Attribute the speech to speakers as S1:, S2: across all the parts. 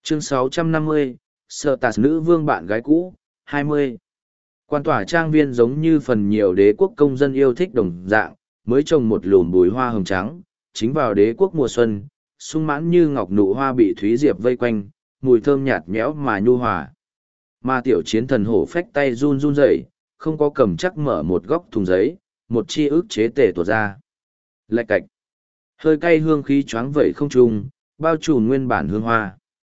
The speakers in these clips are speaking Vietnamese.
S1: Chương 650, Sở Tạt nữ vương bạn gái cũ, 20. Quan tòa trang viên giống như phần nhiều đế quốc công dân yêu thích đồng dạng, mới trồng một lùm bùi hoa hồng trắng, chính vào đế quốc mùa xuân, sung mãn như ngọc nụ hoa bị thúy diệp vây quanh, mùi thơm nhạt nhẽo mà nhu hòa. Mà tiểu chiến thần hổ phách tay run run rẩy, không có cầm chắc mở một góc thùng giấy, một chi ức chế tể tuột ra. Lạch cạch. Hơi cay hương khí choáng vẩy không trung, bao trùm nguyên bản hương hoa.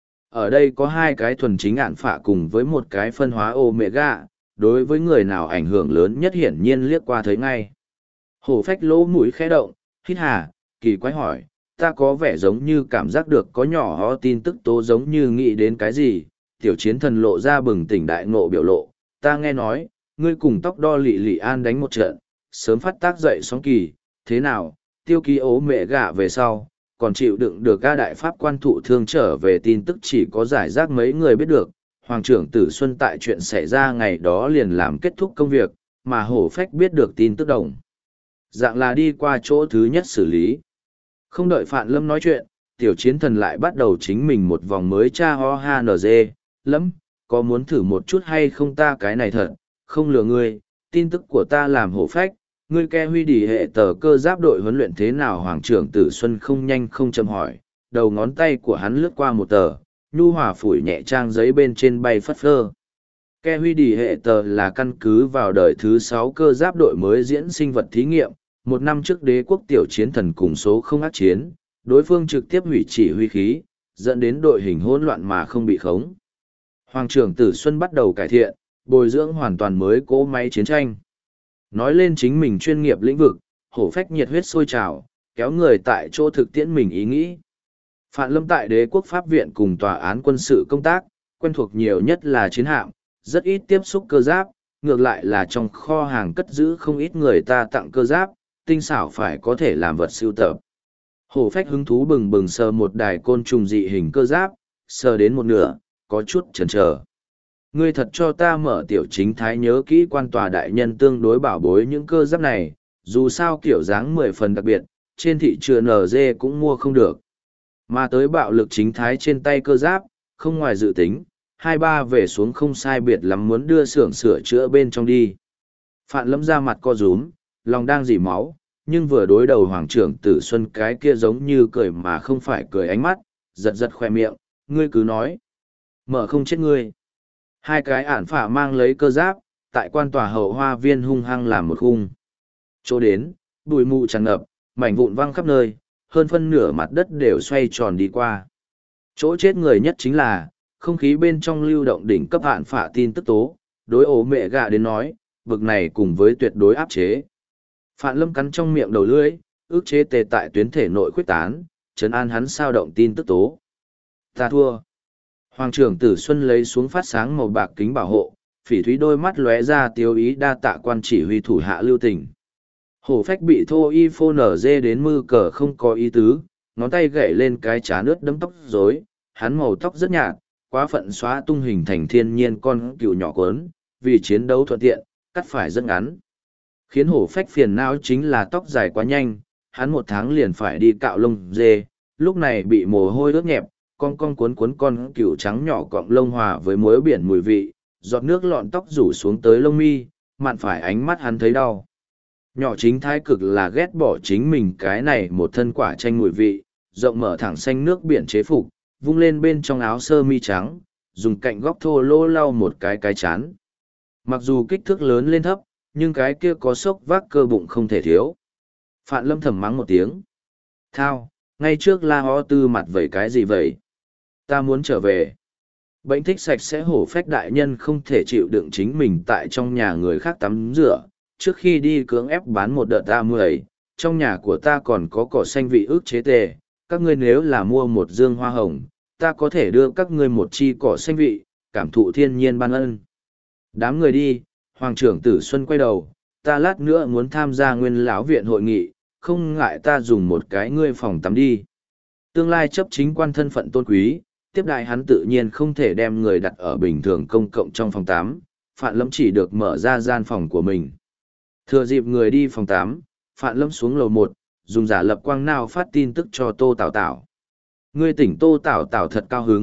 S1: Ở đây có hai cái thuần chính ạn phạ cùng với một cái phân hóa omega, đối với người nào ảnh hưởng lớn nhất hiển nhiên liếc qua thấy ngay. Hổ phách lỗ mũi khẽ động, hít hà, kỳ quái hỏi, ta có vẻ giống như cảm giác được có nhỏ ho tin tức tố giống như nghĩ đến cái gì. Tiểu chiến thần lộ ra bừng tỉnh đại ngộ biểu lộ, ta nghe nói, ngươi cùng tóc đo lị lị an đánh một trận, sớm phát tác dậy sóng kỳ, thế nào, tiêu ký ố mẹ gạ về sau, còn chịu đựng được ca đại pháp quan thụ thương trở về tin tức chỉ có giải rác mấy người biết được. Hoàng trưởng Tử Xuân tại chuyện xảy ra ngày đó liền làm kết thúc công việc, mà hổ phách biết được tin tức đồng. Dạng là đi qua chỗ thứ nhất xử lý. Không đợi Phạn Lâm nói chuyện, tiểu chiến thần lại bắt đầu chính mình một vòng mới tra ho ha nở dê. Lắm, có muốn thử một chút hay không ta cái này thật, không lừa ngươi, tin tức của ta làm hổ phách, ngươi ke huy đỉ hệ tờ cơ giáp đội huấn luyện thế nào Hoàng trưởng Tử Xuân không nhanh không chậm hỏi, đầu ngón tay của hắn lướt qua một tờ, nhu hòa phủi nhẹ trang giấy bên trên bay phất phơ. Ke huy đỉ hệ tờ là căn cứ vào đời thứ 6 cơ giáp đội mới diễn sinh vật thí nghiệm, một năm trước đế quốc tiểu chiến thần cùng số không ác chiến, đối phương trực tiếp hủy chỉ huy khí, dẫn đến đội hình hỗn loạn mà không bị khống. Hoàng trưởng Tử Xuân bắt đầu cải thiện, bồi dưỡng hoàn toàn mới cỗ máy chiến tranh. Nói lên chính mình chuyên nghiệp lĩnh vực, hổ phách nhiệt huyết sôi trào, kéo người tại chỗ thực tiễn mình ý nghĩ. Phạn Lâm tại đế quốc pháp viện cùng tòa án quân sự công tác, quen thuộc nhiều nhất là chiến hạm, rất ít tiếp xúc cơ giáp, ngược lại là trong kho hàng cất giữ không ít người ta tặng cơ giáp, tinh xảo phải có thể làm vật sưu tập. Hổ phách hứng thú bừng bừng sờ một đài côn trùng dị hình cơ giáp, sờ đến một nửa, có chút chần chờ. Ngươi thật cho ta mở tiểu chính thái nhớ kỹ quan tòa đại nhân tương đối bảo bối những cơ giáp này, dù sao kiểu dáng 10 phần đặc biệt, trên thị trường NG cũng mua không được. Mà tới bạo lực chính thái trên tay cơ giáp, không ngoài dự tính, 2-3 về xuống không sai biệt lắm muốn đưa xưởng sửa chữa bên trong đi. Phạn Lâm ra mặt co rúm, lòng đang dỉ máu, nhưng vừa đối đầu Hoàng trưởng Tử Xuân cái kia giống như cười mà không phải cười ánh mắt, giật giật khoe miệng, ngươi cứ nói. Mở không chết ngươi. Hai cái ản phả mang lấy cơ giáp, tại quan tòa hậu hoa viên hung hăng làm một khung. Chỗ đến, bụi mù tràn ngập, mảnh vụn văng khắp nơi, hơn phân nửa mặt đất đều xoay tròn đi qua. Chỗ chết người nhất chính là, không khí bên trong lưu động đỉnh cấp ản phả tin tức tố, đối ố mẹ gạ đến nói, vực này cùng với tuyệt đối áp chế. Phạn Lâm cắn trong miệng đầu lưỡi, ức chế tề tại tuyến thể nội khuếch tán, trấn an hắn sao động tin tức tố. Ta thua. Hoàng trưởng Tử Xuân lấy xuống phát sáng màu bạc kính bảo hộ, phỉ thúy đôi mắt lóe ra tiêu ý đa tạ quan chỉ huy thủ hạ lưu tình. Hổ phách bị thô y phô nở dê đến mư cờ không có ý tứ, ngón tay gậy lên cái trán ướt đấm tóc rối, hắn màu tóc rất nhạt, quá phận xóa tung hình thành thiên nhiên con cựu nhỏ cuốn, vì chiến đấu thuận tiện, cắt phải rất ngắn. Khiến hổ phách phiền não chính là tóc dài quá nhanh, hắn 1 tháng liền phải đi cạo lông dê, lúc này bị mồ hôi ướt nhẹp, con cuốn con cừu trắng nhỏ cọng lông hòa với muối biển mùi vị, giọt nước lọn tóc rủ xuống tới lông mi, mặn phải ánh mắt hắn thấy đau. Nhỏ chính thái cực là ghét bỏ chính mình cái này một thân quả chanh mùi vị, rộng mở thẳng xanh nước biển chế phục, vung lên bên trong áo sơ mi trắng, dùng cạnh góc thô lô lau một cái chán. Mặc dù kích thước lớn lên thấp, nhưng cái kia có sốc vác cơ bụng không thể thiếu. Phạn Lâm thầm mắng một tiếng. Thao, ngay trước La Ho Tư mặt vậy cái gì vậy? Ta muốn trở về. Bệnh thích sạch sẽ hổ phách đại nhân không thể chịu đựng chính mình tại trong nhà người khác tắm rửa. Trước khi đi cưỡng ép bán một đợt A10, trong nhà của ta còn có cỏ xanh vị ức chế tề. Các ngươi nếu là mua một dương hoa hồng, ta có thể đưa các ngươi một chi cỏ xanh vị, cảm thụ thiên nhiên ban ân. Đám người đi, Hoàng trưởng Tử Xuân quay đầu, ta lát nữa muốn tham gia nguyên lão viện hội nghị, không ngại ta dùng một cái ngươi phòng tắm đi. Tương lai chấp chính quan thân phận tôn quý, tiếp đại hắn tự nhiên không thể đem người đặt ở bình thường công cộng trong phòng tắm, Phạn Lâm chỉ được mở ra gian phòng của mình. Thừa dịp người đi phòng tắm, Phạn Lâm xuống lầu 1, dùng giả lập quang nào phát tin tức cho Tô Tảo Tảo. Ngươi tỉnh Tô Tảo Tảo thật cao hứng,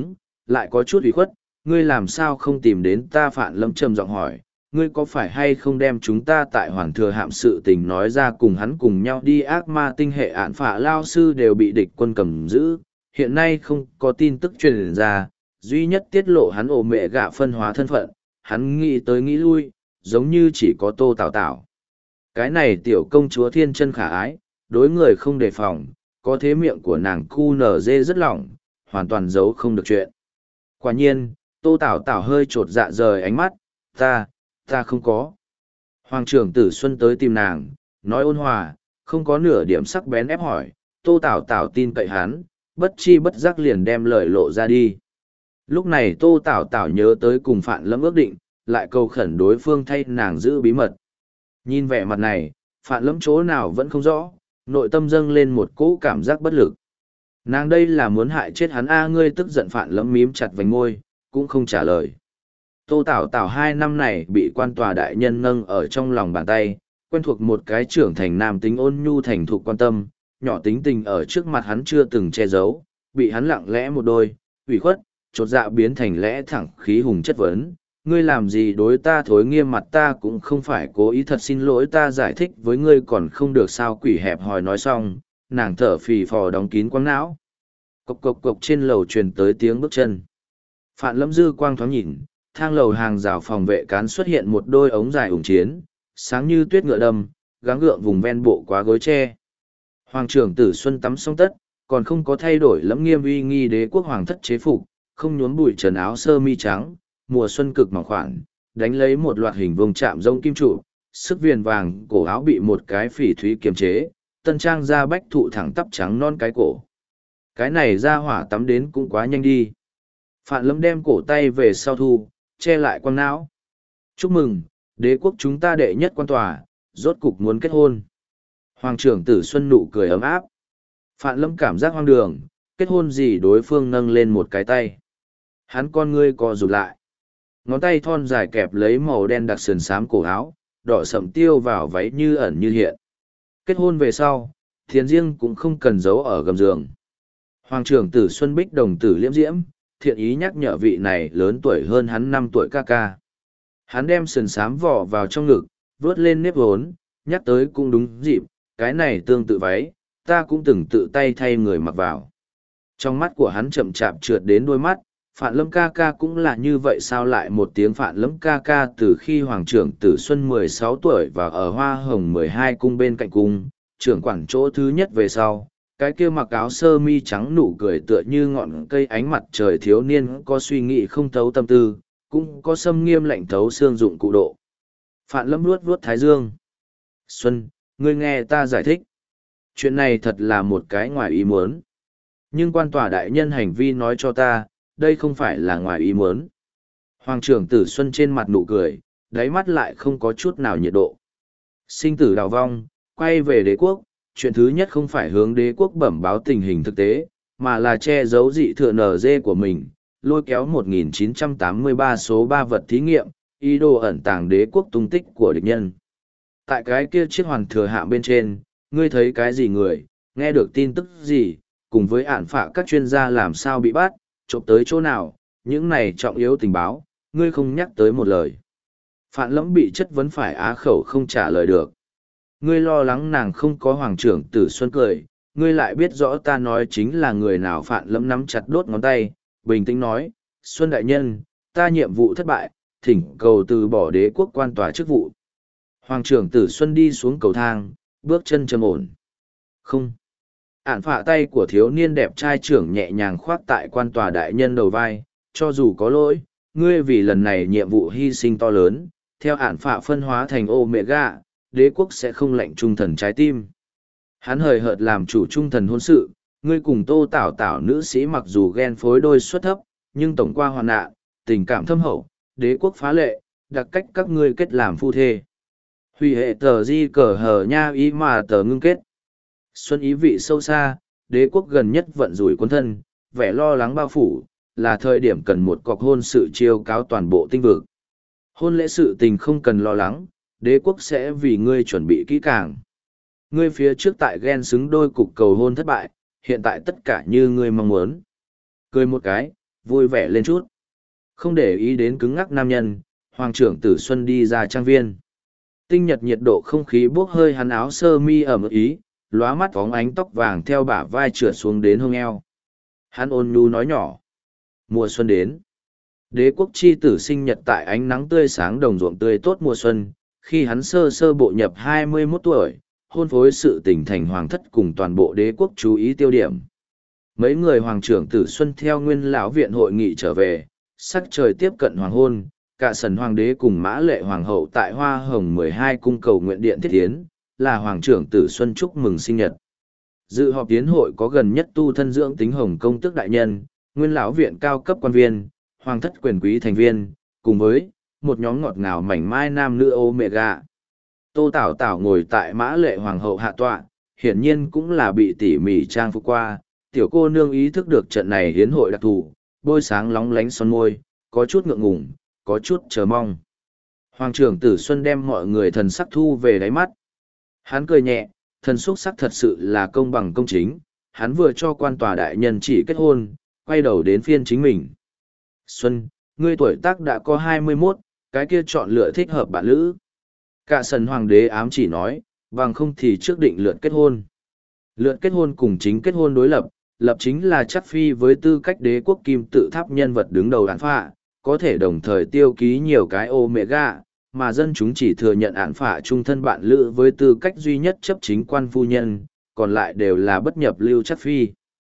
S1: lại có chút ủy khuất, ngươi làm sao không tìm đến ta? Phạn Lâm trầm giọng hỏi, ngươi có phải hay không đem chúng ta tại Hoàng Thừa Hạm sự tình nói ra cùng hắn cùng nhau đi? Ác ma tinh hệ ạn phả lao sư đều bị địch quân cầm giữ, hiện nay không có tin tức truyền ra, duy nhất tiết lộ hắn ổ mẹ gạ phân hóa thân phận, hắn nghĩ tới nghĩ lui, giống như chỉ có Tô Tảo Tảo. Cái này tiểu công chúa thiên chân khả ái, đối người không đề phòng, có thế miệng của nàng cu nở dê rất lỏng, hoàn toàn giấu không được chuyện. Quả nhiên, Tô Tảo Tảo hơi trột dạ rời ánh mắt, ta không có. Hoàng trưởng Tử Xuân tới tìm nàng, nói ôn hòa, không có nửa điểm sắc bén ép hỏi, Tô Tảo Tảo tin cậy hắn, bất chi bất giác liền đem lời lộ ra đi. Lúc này Tô Tảo Tảo nhớ tới cùng Phạn Lâm ước định, lại cầu khẩn đối phương thay nàng giữ bí mật. Nhìn vẻ mặt này, Phạn Lâm chỗ nào vẫn không rõ, nội tâm dâng lên một cỗ cảm giác bất lực. Nàng đây là muốn hại chết hắn a? Ngươi tức giận? Phạn Lâm mím chặt vành môi, cũng không trả lời. Tô Tảo Tảo 2 năm này bị quan tòa đại nhân nâng ở trong lòng bàn tay, quen thuộc một cái trưởng thành nam tính ôn nhu thành thục quan tâm, nhỏ tính tình ở trước mặt hắn chưa từng che giấu, bị hắn lặng lẽ một đôi, ủy khuất, chột dạ biến thành lẽ thẳng khí hùng chất vấn. Ngươi làm gì đối ta? Thối nghiêm mặt, ta cũng không phải cố ý, thật xin lỗi, ta giải thích với ngươi còn không được sao? Quỷ hẹp hòi nói xong, nàng thở phì phò đóng kín quăng não. Cộc cộc cộc trên lầu truyền tới tiếng bước chân. Phạn Lâm dư quang thoáng nhìn, thang lầu hàng rào phòng vệ cán xuất hiện một đôi ống dài ủng chiến, sáng như tuyết ngựa đâm, gắng gượng vùng ven bộ quá gối tre. Hoàng trưởng Tử Xuân tắm xong tất, còn không có thay đổi lẫm nghiêm uy nghi đế quốc hoàng thất chế phục, không nhuốm bụi trần áo sơ mi trắng, mùa xuân cực mỏng khoản, đánh lấy một loạt hình vuông chạm rông kim trụ, sức viền vàng cổ áo bị một cái phỉ thúy kiềm chế, tân trang da bách thụ thẳng tắp trắng non cái cổ. Cái này ra hỏa tắm đến cũng quá nhanh đi. Phạn Lâm đem cổ tay về sau thu, che lại quăng não. Chúc mừng, đế quốc chúng ta đệ nhất quan tòa, rốt cục muốn kết hôn. Hoàng trưởng Tử Xuân nụ cười ấm áp. Phạn Lâm cảm giác hoang đường, kết hôn gì? Đối phương nâng lên một cái tay. Hắn con ngươi co rụt lại. Ngón tay thon dài kẹp lấy màu đen đặc sườn xám cổ áo, đỏ sậm tiêu vào váy như ẩn như hiện. Kết hôn về sau, thiền riêng cũng không cần giấu ở gầm giường. Hoàng trưởng Tử Xuân bích đồng tử liễm diễm, thiện ý nhắc nhở vị này lớn tuổi hơn hắn 5 tuổi ca ca. Hắn đem sườn xám vỏ vào trong ngực, vớt lên nếp vốn, nhắc tới cũng đúng dịp, cái này tương tự váy, ta cũng từng tự tay thay người mặc vào. Trong mắt của hắn chậm chạp trượt đến đôi mắt, Phạn Lâm ca ca cũng là như vậy sao? Lại một tiếng Phạn Lâm ca ca. Từ khi Hoàng trưởng Tử Xuân 16 tuổi và ở Hoa Hồng 12 cung bên cạnh cung, trưởng quản chỗ thứ nhất về sau, cái kia mặc áo sơ mi trắng nụ cười tựa như ngọn cây ánh mặt trời thiếu niên, có suy nghĩ không thấu tâm tư, cũng có xâm nghiêm lạnh thấu xương dụng cụ độ. Phạn Lâm vuốt vuốt thái dương. Xuân, ngươi nghe ta giải thích. Chuyện này thật là một cái ngoài ý muốn. Nhưng quan tòa đại nhân hành vi nói cho ta, đây không phải là ngoài ý muốn. Hoàng trưởng Tử Xuân trên mặt nụ cười, đáy mắt lại không có chút nào nhiệt độ. Sinh tử đào vong, quay về đế quốc, chuyện thứ nhất không phải hướng đế quốc bẩm báo tình hình thực tế, mà là che giấu dị thừa NG của mình, lôi kéo 1983 số 3 vật thí nghiệm, ý đồ ẩn tàng đế quốc tung tích của địch nhân. Tại cái kia chiếc Hoàng Thừa Hạm bên trên, ngươi thấy cái gì người, nghe được tin tức gì, cùng với ản phạ các chuyên gia làm sao bị bắt, trộm tới chỗ nào, những này trọng yếu tình báo, ngươi không nhắc tới một lời. Phạn Lâm bị chất vấn phải á khẩu không trả lời được. Ngươi lo lắng nàng không có? Hoàng trưởng Tử Xuân cười, ngươi lại biết rõ ta nói chính là người nào? Phạn Lâm nắm chặt đốt ngón tay, bình tĩnh nói, Xuân đại nhân, ta nhiệm vụ thất bại, thỉnh cầu từ bỏ đế quốc quan tòa chức vụ. Hoàng trưởng Tử Xuân đi xuống cầu thang, bước chân trầm ổn. Không. Ản phạ tay của thiếu niên đẹp trai trưởng nhẹ nhàng khoác tại quan tòa đại nhân đầu vai, cho dù có lỗi, ngươi vì lần này nhiệm vụ hy sinh to lớn, theo ản phạ phân hóa thành Omega, đế quốc sẽ không lệnh trung thần trái tim. Hắn hời hợt làm chủ trung thần hôn sự, ngươi cùng Tô Tảo Tảo nữ sĩ mặc dù ghen phối đôi xuất thấp, nhưng tổng qua hoàn nạn, tình cảm thâm hậu, đế quốc phá lệ, đặc cách các ngươi kết làm phu thê. Hủy hệ tờ di cờ hờ nha ý mà tờ ngưng kết. Xuân ý vị sâu xa, đế quốc gần nhất vận rủi quân thân, vẻ lo lắng bao phủ, là thời điểm cần một cọc hôn sự chiêu cáo toàn bộ tinh vực. Hôn lễ sự tình không cần lo lắng, đế quốc sẽ vì ngươi chuẩn bị kỹ càng. Ngươi phía trước tại ghen xứng đôi cục cầu hôn thất bại, hiện tại tất cả như ngươi mong muốn. Cười một cái, vui vẻ lên chút. Không để ý đến cứng ngắc nam nhân, Hoàng trưởng Tử Xuân đi ra trang viên. Tinh nhật nhiệt độ không khí bốc hơi hắn áo sơ mi ẩm ý, lóa mắt phóng ánh tóc vàng theo bả vai trượt xuống đến hông eo. Hắn ôn nhu nói nhỏ. Mùa xuân đến. Đế quốc chi tử sinh nhật tại ánh nắng tươi sáng đồng ruộng tươi tốt mùa xuân, khi hắn sơ sơ bộ nhập 21 tuổi, hôn phối sự tình thành hoàng thất cùng toàn bộ đế quốc chú ý tiêu điểm. Mấy người hoàng trưởng Tử Xuân theo nguyên lão viện hội nghị trở về, sắc trời tiếp cận hoàng hôn, cả sần hoàng đế cùng mã lệ hoàng hậu tại Hoa Hồng 12 cung cầu nguyện điện thiết tiến, là hoàng trưởng Tử Xuân chúc mừng sinh nhật. Dự họp tiến hội có gần nhất tu thân dưỡng tính hồng công tước đại nhân, nguyên lão viện cao cấp quan viên, hoàng thất quyền quý thành viên, cùng với một nhóm ngọt ngào mảnh mai nam nữ Omega. Tô Tảo Tảo ngồi tại mã lệ hoàng hậu hạ tọa, hiển nhiên cũng là bị tỉ mỉ trang phục qua, tiểu cô nương ý thức được trận này hiến hội đặc thù, bôi sáng lóng lánh son môi, có chút ngượng ngùng, có chút chờ mong. Hoàng trưởng Tử Xuân đem mọi người thần sắc thu về đáy mắt. Hắn cười nhẹ, thần xúc sắc thật sự là công bằng công chính, hắn vừa cho quan tòa đại nhân chỉ kết hôn, quay đầu đến phiên chính mình. Xuân, ngươi tuổi tác đã có 21, cái kia chọn lựa thích hợp bạn lữ. Cả sần hoàng đế ám chỉ nói, bằng không thì trước định lượt kết hôn. Lượt kết hôn cùng chính kết hôn đối lập, lập chính là chắc phi với tư cách đế quốc kim tự tháp nhân vật đứng đầu án phạ, có thể đồng thời tiêu ký nhiều cái Omega, mà dân chúng chỉ thừa nhận án phạ trung thân bạn lữ với tư cách duy nhất chấp chính quan phu nhân, còn lại đều là bất nhập lưu chắc phi.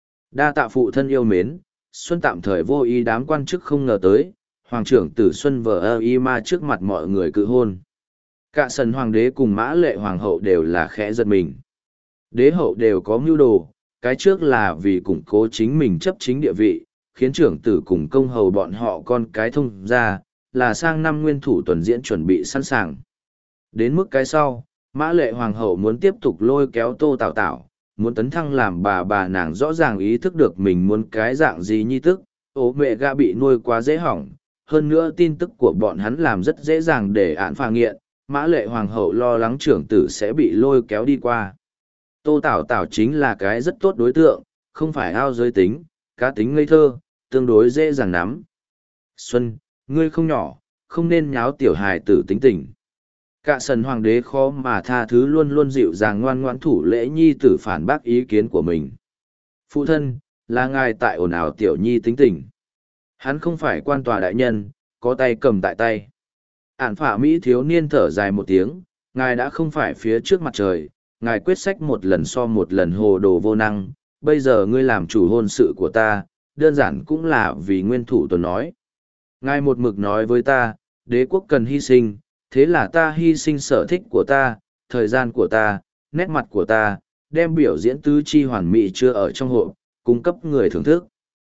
S1: Đa tạ phụ thân yêu mến, Xuân tạm thời vô ý đám quan chức không ngờ tới, Hoàng trưởng Tử Xuân vờ y ma trước mặt mọi người cự hôn. Cả sần hoàng đế cùng mã lệ hoàng hậu đều là khẽ giật mình. Đế hậu đều có mưu đồ, cái trước là vì củng cố chính mình chấp chính địa vị, khiến trưởng tử cùng công hầu bọn họ con cái thông ra, là sang năm nguyên thủ tuần diễn chuẩn bị sẵn sàng. Đến mức cái sau, mã lệ hoàng hậu muốn tiếp tục lôi kéo Tô Tảo Tảo, muốn tấn thăng làm bà nàng rõ ràng ý thức được mình muốn cái dạng gì nhi tức, ố mẹ gã bị nuôi quá dễ hỏng, hơn nữa tin tức của bọn hắn làm rất dễ dàng để án phà nghiện, mã lệ hoàng hậu lo lắng trưởng tử sẽ bị lôi kéo đi qua. Tô Tảo Tảo chính là cái rất tốt đối tượng, không phải ao giới tính, cá tính ngây thơ, tương đối dễ dàng nắm. Xuân, ngươi không nhỏ, không nên nháo tiểu hài tử tính tình. Cả sần hoàng đế khó mà tha thứ luôn luôn dịu dàng ngoan ngoãn thủ lễ nhi tử phản bác ý kiến của mình. Phụ thân, là ngài tại ồn ào tiểu nhi tính tình. Hắn không phải quan tòa đại nhân, có tay cầm tại tay. Ản phả Mỹ thiếu niên thở dài một tiếng, ngài đã không phải phía trước mặt trời, ngài quyết sách một lần so một lần hồ đồ vô năng, bây giờ ngươi làm chủ hôn sự của ta, đơn giản cũng là vì nguyên thủ tuần nói. Ngài một mực nói với ta, đế quốc cần hy sinh, thế là ta hy sinh sở thích của ta, thời gian của ta, nét mặt của ta, đem biểu diễn tứ chi hoàn mỹ chưa ở trong hộ, cung cấp người thưởng thức.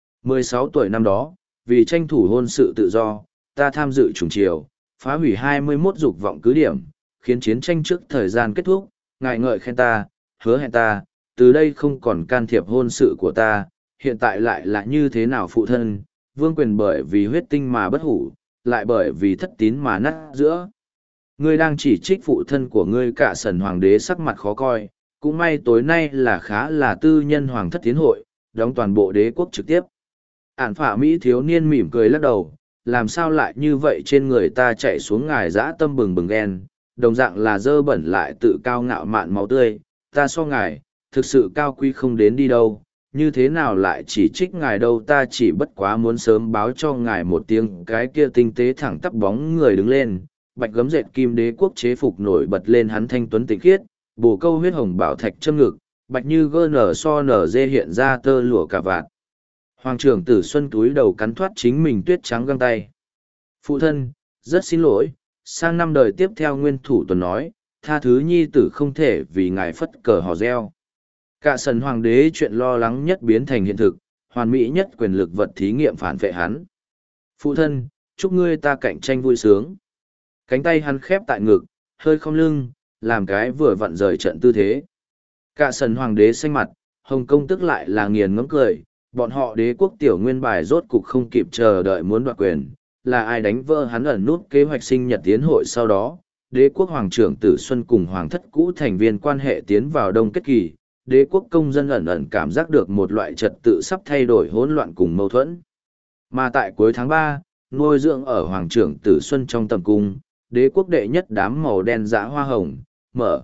S1: 16 tuổi năm đó, vì tranh thủ hôn sự tự do, ta tham dự trùng triều, phá hủy 21 dục vọng cứ điểm, khiến chiến tranh trước thời gian kết thúc, ngài ngợi khen ta, hứa hẹn ta, từ đây không còn can thiệp hôn sự của ta, hiện tại lại là như thế nào phụ thân, vương quyền bởi vì huyết tinh mà bất hủ, lại bởi vì thất tín mà nát giữa. Ngươi đang chỉ trích phụ thân của ngươi. Cả sần hoàng đế sắc mặt khó coi, cũng may tối nay là khá là tư nhân hoàng thất tiến hội, đóng toàn bộ đế quốc trực tiếp. Ản phả Mỹ thiếu niên mỉm cười lắc đầu, làm sao lại như vậy trên người ta chạy xuống ngài dã tâm bừng bừng ghen, đồng dạng là dơ bẩn lại tự cao ngạo mạn máu tươi, ta so ngài, thực sự cao quý không đến đi đâu, như thế nào lại chỉ trích ngài đâu, ta chỉ bất quá muốn sớm báo cho ngài một tiếng. Cái kia tinh tế thẳng tắp bóng người đứng lên, bạch gấm dệt kim đế quốc chế phục nổi bật lên hắn thanh tuấn tịnh khiết, bồ câu huyết hồng bảo thạch châm ngực, bạch như gơ nở so nở dê hiện ra tơ lụa cả vạt. Hoàng trưởng Tử Xuân túi đầu cắn thoát chính mình tuyết trắng găng tay. Phụ thân, rất xin lỗi, sang năm đời tiếp theo nguyên thủ tuần nói, tha thứ nhi tử không thể vì ngài phất cờ hò reo. Cả sần hoàng đế chuyện lo lắng nhất biến thành hiện thực, hoàn mỹ nhất quyền lực vật thí nghiệm phản vệ hắn. Phụ thân, chúc ngươi ta cạnh tranh vui sướng. Cánh tay hắn khép tại ngực, hơi không lưng, làm cái vừa vặn rời trận tư thế. Cả sần hoàng đế xanh mặt, Hồng Công tức lại là nghiền ngẫm cười, bọn họ đế quốc tiểu nguyên bài rốt cục không kịp chờ đợi muốn đoạt quyền, là ai đánh vỡ hắn ẩn nút kế hoạch sinh nhật tiến hội sau đó. Đế quốc hoàng trưởng Tử Xuân cùng hoàng thất cũ thành viên quan hệ tiến vào đông kết kỳ, đế quốc công dân ẩn ẩn cảm giác được một loại trật tự sắp thay đổi hỗn loạn cùng mâu thuẫn. Mà tại cuối tháng 3, nuôi dưỡng ở Hoàng trưởng Tử Xuân trong tầm cung, đế quốc đệ nhất đám màu đen dã hoa hồng, mở.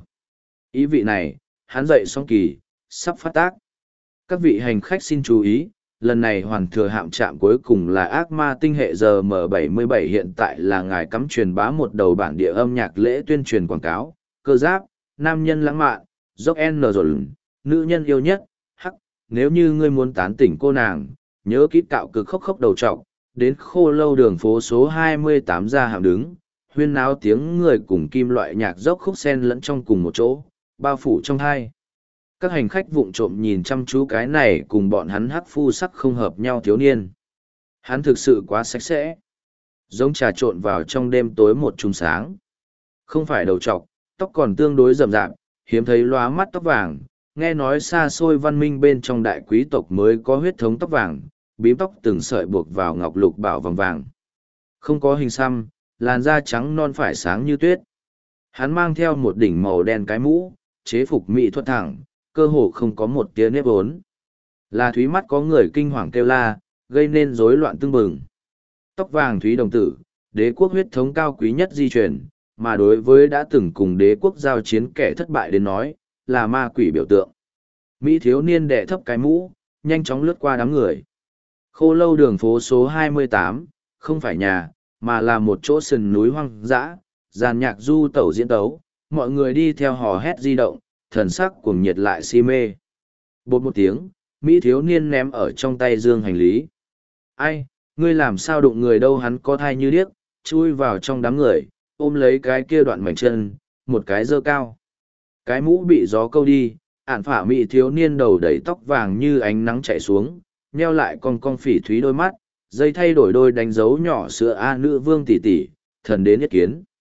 S1: Ý vị này, hắn dậy xong kỳ, sắp phát tác. Các vị hành khách xin chú ý, lần này hoàn thừa hạm trạm cuối cùng là ác ma tinh hệ RM77, hiện tại là ngài cắm truyền bá một đầu bản địa âm nhạc lễ tuyên truyền quảng cáo, cơ giáp, nam nhân lãng mạn, dốc N rồi, nữ nhân yêu nhất, hắc, nếu như ngươi muốn tán tỉnh cô nàng, nhớ kỹ cạo cực khóc khóc đầu trọc, đến khô lâu đường phố số 28 ra hạm đứng, huyên náo tiếng người cùng kim loại nhạc dốc khúc sen lẫn trong cùng một chỗ, bao phủ trong hai. Các hành khách vụng trộm nhìn chăm chú cái này cùng bọn hắn hắc phu sắc không hợp nhau thiếu niên. Hắn thực sự quá sạch sẽ. Giống trà trộn vào trong đêm tối một chùm sáng. Không phải đầu trọc, tóc còn tương đối rậm rạp, hiếm thấy lóa mắt tóc vàng. Nghe nói xa xôi văn minh bên trong đại quý tộc mới có huyết thống tóc vàng, bím tóc từng sợi buộc vào ngọc lục bảo vòng vàng. Không có hình xăm, làn da trắng non phải sáng như tuyết. Hắn mang theo một đỉnh màu đen cái mũ, chế phục mỹ thuật thẳng, cơ hồ không có một tia nếp vốn. Là Thúy mắt có người kinh hoàng kêu la, gây nên rối loạn tương bừng. Tóc vàng Thúy đồng tử, đế quốc huyết thống cao quý nhất di truyền, mà đối với đã từng cùng đế quốc giao chiến kẻ thất bại đến nói, là ma quỷ biểu tượng. Mỹ thiếu niên đẻ thấp cái mũ, nhanh chóng lướt qua đám người. Khô lâu đường phố số 28, không phải nhà, mà là một chỗ sườn núi hoang dã, dàn nhạc du tẩu diễn tấu, mọi người đi theo hò hét di động, thần sắc cuồng nhiệt lại si mê. Bột một tiếng, Mỹ thiếu niên ném ở trong tay dương hành lý. Ai, ngươi làm sao đụng người đâu, hắn có thai như điếc, chui vào trong đám người, ôm lấy cái kia đoạn mảnh chân, một cái dơ cao. Cái mũ bị gió câu đi, ản phả Mỹ thiếu niên đầu đầy tóc vàng như ánh nắng chạy xuống, nheo lại con phỉ thúy đôi mắt, dây thay đổi đôi đánh dấu nhỏ sữa A nữ vương tỷ tỷ, thần đến nhất kiến.